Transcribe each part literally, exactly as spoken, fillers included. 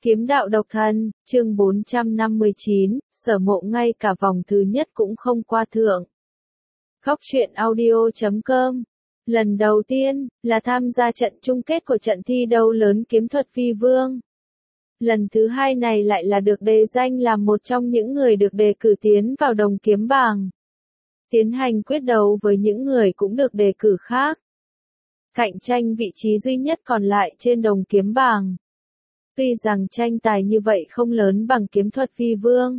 Kiếm đạo độc thân, chương bốn trăm năm mươi chín, Sở Mộ ngay cả vòng thứ nhất cũng không qua thượng. Góc truyện audio chấm com. Lần đầu tiên, là tham gia trận chung kết của trận thi đấu lớn kiếm thuật phi vương. Lần thứ hai này lại là được đề danh là một trong những người được đề cử tiến vào đồng kiếm bảng. Tiến hành quyết đấu với những người cũng được đề cử khác. Cạnh tranh vị trí duy nhất còn lại trên đồng kiếm bảng. Tuy rằng tranh tài như vậy không lớn bằng kiếm thuật phi vương,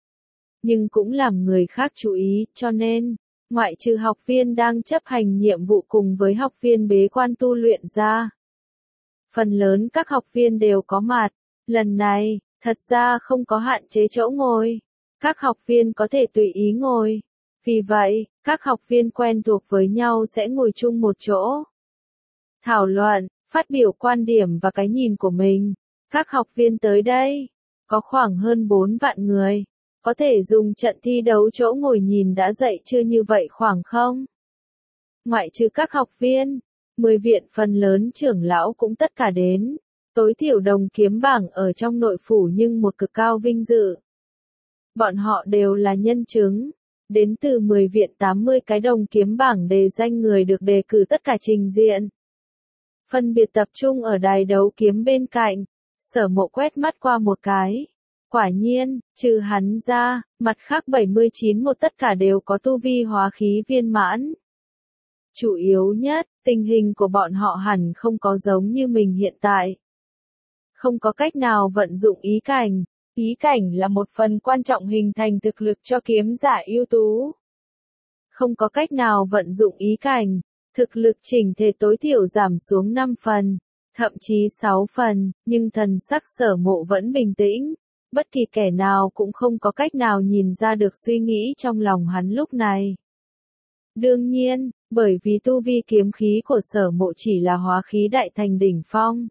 nhưng cũng làm người khác chú ý, cho nên, ngoại trừ học viên đang chấp hành nhiệm vụ cùng với học viên bế quan tu luyện ra, phần lớn các học viên đều có mặt. Lần này, thật ra không có hạn chế chỗ ngồi, các học viên có thể tùy ý ngồi. Vì vậy, các học viên quen thuộc với nhau sẽ ngồi chung một chỗ, thảo luận, phát biểu quan điểm và cái nhìn của mình. Các học viên tới đây, có khoảng hơn bốn vạn người, có thể dùng trận thi đấu chỗ ngồi nhìn đã dậy chưa như vậy khoảng không? Ngoại trừ các học viên, mười viện phần lớn trưởng lão cũng tất cả đến, tối thiểu đồng kiếm bảng ở trong nội phủ nhưng một cực cao vinh dự. Bọn họ đều là nhân chứng, đến từ mười viện tám mươi cái đồng kiếm bảng đề danh người được đề cử tất cả trình diện. Phân biệt tập trung ở đài đấu kiếm bên cạnh. Sở Mộ quét mắt qua một cái. Quả nhiên, trừ hắn ra, mặt khác bảy mươi chín một tất cả đều có tu vi hóa khí viên mãn. Chủ yếu nhất, tình hình của bọn họ hẳn không có giống như mình hiện tại. Không có cách nào vận dụng ý cảnh. Ý cảnh là một phần quan trọng hình thành thực lực cho kiếm giả ưu tú. Không có cách nào vận dụng ý cảnh, thực lực chỉnh thể tối thiểu giảm xuống năm phần. Thậm chí sáu phần, nhưng thần sắc Sở Mộ vẫn bình tĩnh, bất kỳ kẻ nào cũng không có cách nào nhìn ra được suy nghĩ trong lòng hắn lúc này. Đương nhiên, bởi vì tu vi kiếm khí của Sở Mộ chỉ là hóa khí đại thành đỉnh phong.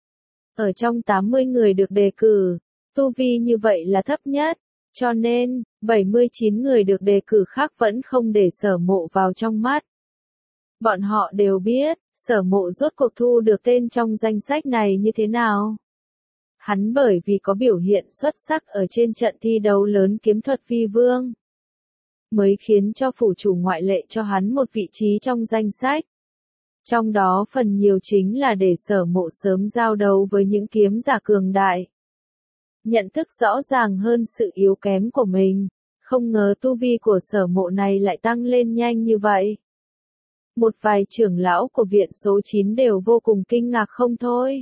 Ở trong tám mươi người được đề cử, tu vi như vậy là thấp nhất, cho nên, bảy mươi chín người được đề cử khác vẫn không để Sở Mộ vào trong mắt. Bọn họ đều biết, Sở Mộ rốt cuộc thu được tên trong danh sách này như thế nào. Hắn bởi vì có biểu hiện xuất sắc ở trên trận thi đấu lớn kiếm thuật phi vương, mới khiến cho phủ chủ ngoại lệ cho hắn một vị trí trong danh sách. Trong đó phần nhiều chính là để Sở Mộ sớm giao đấu với những kiếm giả cường đại. Nhận thức rõ ràng hơn sự yếu kém của mình, không ngờ tu vi của Sở Mộ này lại tăng lên nhanh như vậy. Một vài trưởng lão của viện số chín đều vô cùng kinh ngạc không thôi.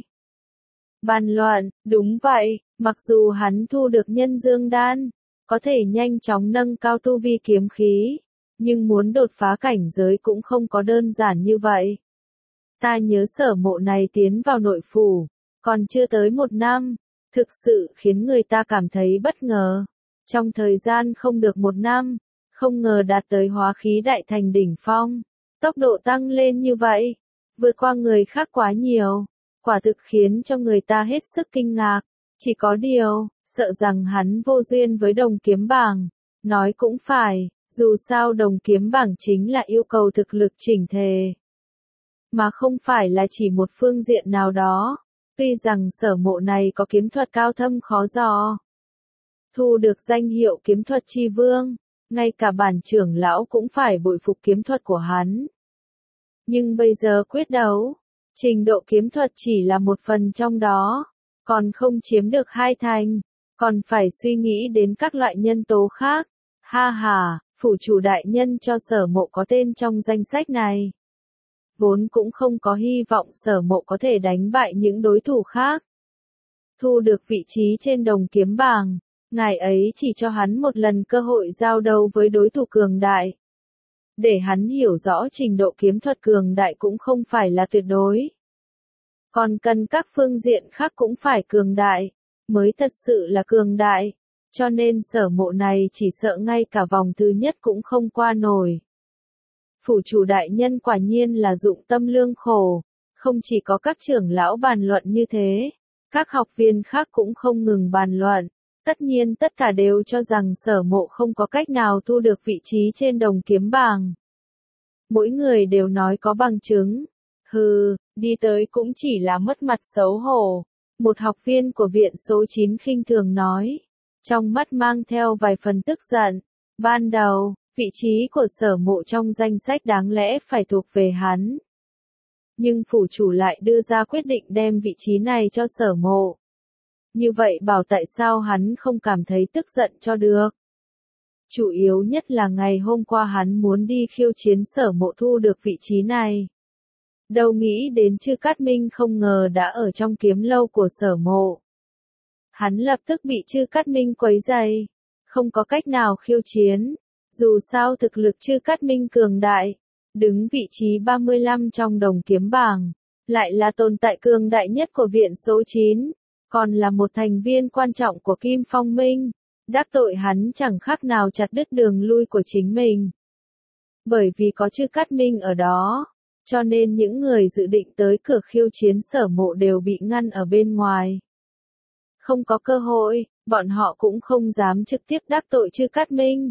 Bàn luận, đúng vậy, mặc dù hắn thu được nhân dương đan, có thể nhanh chóng nâng cao tu vi kiếm khí, nhưng muốn đột phá cảnh giới cũng không có đơn giản như vậy. Ta nhớ Sở Mộ này tiến vào nội phủ, còn chưa tới một năm, thực sự khiến người ta cảm thấy bất ngờ. Trong thời gian không được một năm, không ngờ đạt tới hóa khí đại thành đỉnh phong. Tốc độ tăng lên như vậy, vượt qua người khác quá nhiều, quả thực khiến cho người ta hết sức kinh ngạc. Chỉ có điều, sợ rằng hắn vô duyên với đồng kiếm bảng. Nói cũng phải, dù sao đồng kiếm bảng chính là yêu cầu thực lực chỉnh thể, mà không phải là chỉ một phương diện nào đó. Tuy rằng Sở Mộ này có kiếm thuật cao thâm khó dò, thu được danh hiệu kiếm thuật chi vương, ngay cả bản trưởng lão cũng phải bội phục kiếm thuật của hắn. Nhưng bây giờ quyết đấu, trình độ kiếm thuật chỉ là một phần trong đó, còn không chiếm được hai thành, còn phải suy nghĩ đến các loại nhân tố khác. Ha ha, phủ chủ đại nhân cho Sở Mộ có tên trong danh sách này. Vốn cũng không có hy vọng Sở Mộ có thể đánh bại những đối thủ khác. Thu được vị trí trên đồng kiếm bảng, ngài ấy chỉ cho hắn một lần cơ hội giao đấu với đối thủ cường đại. Để hắn hiểu rõ trình độ kiếm thuật cường đại cũng không phải là tuyệt đối. Còn cần các phương diện khác cũng phải cường đại, mới thật sự là cường đại. Cho nên Sở Mộ này chỉ sợ ngay cả vòng thứ nhất cũng không qua nổi. Phủ chủ đại nhân quả nhiên là dụng tâm lương khổ, không chỉ có các trưởng lão bàn luận như thế, các học viên khác cũng không ngừng bàn luận. Tất nhiên tất cả đều cho rằng Sở Mộ không có cách nào thu được vị trí trên đồng kiếm bảng. Mỗi người đều nói có bằng chứng. Hừ, đi tới cũng chỉ là mất mặt xấu hổ. Một học viên của viện số chín khinh thường nói, trong mắt mang theo vài phần tức giận. Ban đầu, vị trí của Sở Mộ trong danh sách đáng lẽ phải thuộc về hắn. Nhưng phủ chủ lại đưa ra quyết định đem vị trí này cho Sở Mộ. Như vậy bảo tại sao hắn không cảm thấy tức giận cho được. Chủ yếu nhất là ngày hôm qua hắn muốn đi khiêu chiến Sở Mộ thu được vị trí này. Đâu nghĩ đến Chư Cát Minh không ngờ đã ở trong kiếm lâu của Sở Mộ. Hắn lập tức bị Chư Cát Minh quấy rầy, không có cách nào khiêu chiến. Dù sao thực lực Chư Cát Minh cường đại, đứng vị trí ba mươi lăm trong đồng kiếm bảng, lại là tồn tại cường đại nhất của viện số chín, còn là một thành viên quan trọng của Kim Phong Minh, đắc tội hắn chẳng khác nào chặt đứt đường lui của chính mình. Bởi vì có Chư Cát Minh ở đó, cho nên những người dự định tới cửa khiêu chiến Sở Mộ đều bị ngăn ở bên ngoài. Không có cơ hội, bọn họ cũng không dám trực tiếp đắc tội Chư Cát Minh.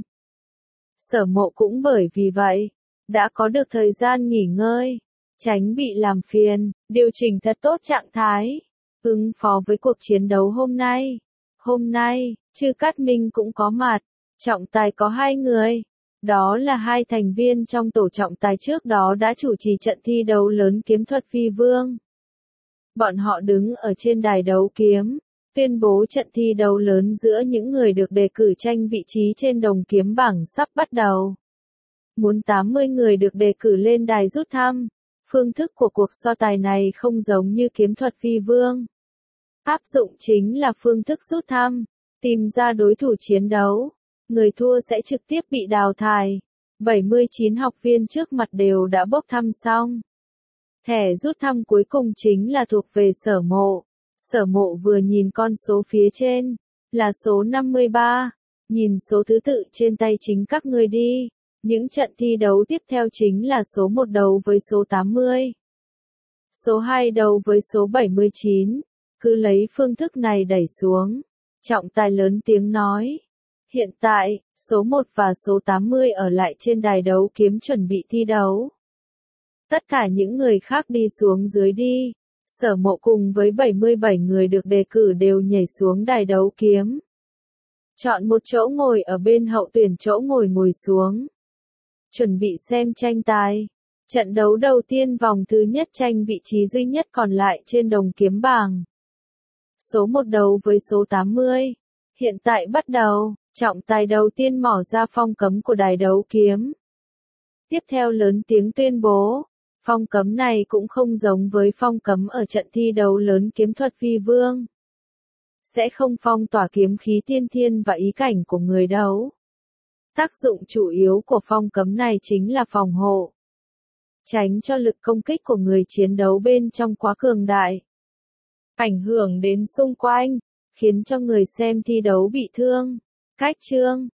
Sở Mộ cũng bởi vì vậy, đã có được thời gian nghỉ ngơi, tránh bị làm phiền, điều chỉnh thật tốt trạng thái, ứng phó với cuộc chiến đấu hôm nay. Hôm nay, Chư Cát Minh cũng có mặt, trọng tài có hai người, đó là hai thành viên trong tổ trọng tài trước đó đã chủ trì trận thi đấu lớn kiếm thuật phi vương. Bọn họ đứng ở trên đài đấu kiếm, tuyên bố trận thi đấu lớn giữa những người được đề cử tranh vị trí trên đồng kiếm bảng sắp bắt đầu. Muốn tám mươi người được đề cử lên đài rút thăm. Phương thức của cuộc so tài này không giống như kiếm thuật phi vương. Áp dụng chính là phương thức rút thăm, tìm ra đối thủ chiến đấu. Người thua sẽ trực tiếp bị đào thải. bảy mươi chín học viên trước mặt đều đã bốc thăm xong. Thẻ rút thăm cuối cùng chính là thuộc về Sở Mộ. Sở Mộ vừa nhìn con số phía trên, là số năm mươi ba, nhìn số thứ tự trên tay chính các ngươi đi. Những trận thi đấu tiếp theo chính là số một đấu với số tám mươi. Số hai đấu với số bảy mươi chín. Cứ lấy phương thức này đẩy xuống. Trọng tài lớn tiếng nói. Hiện tại, số một và số tám mươi ở lại trên đài đấu kiếm chuẩn bị thi đấu. Tất cả những người khác đi xuống dưới đi. Sở Mộ cùng với bảy mươi bảy người được đề cử đều nhảy xuống đài đấu kiếm. Chọn một chỗ ngồi ở bên hậu tuyển chỗ ngồi ngồi xuống. Chuẩn bị xem tranh tài. Trận đấu đầu tiên vòng thứ nhất tranh vị trí duy nhất còn lại trên đồng kiếm bảng. Số một đấu với số tám mươi. Hiện tại bắt đầu, trọng tài đầu tiên mỏ ra phong cấm của đài đấu kiếm. Tiếp theo lớn tiếng tuyên bố, phong cấm này cũng không giống với phong cấm ở trận thi đấu lớn kiếm thuật phi vương. Sẽ không phong tỏa kiếm khí tiên thiên và ý cảnh của người đấu. Tác dụng chủ yếu của phong cấm này chính là phòng hộ. Tránh cho lực công kích của người chiến đấu bên trong quá cường đại. Ảnh hưởng đến xung quanh, khiến cho người xem thi đấu bị thương. Cách chương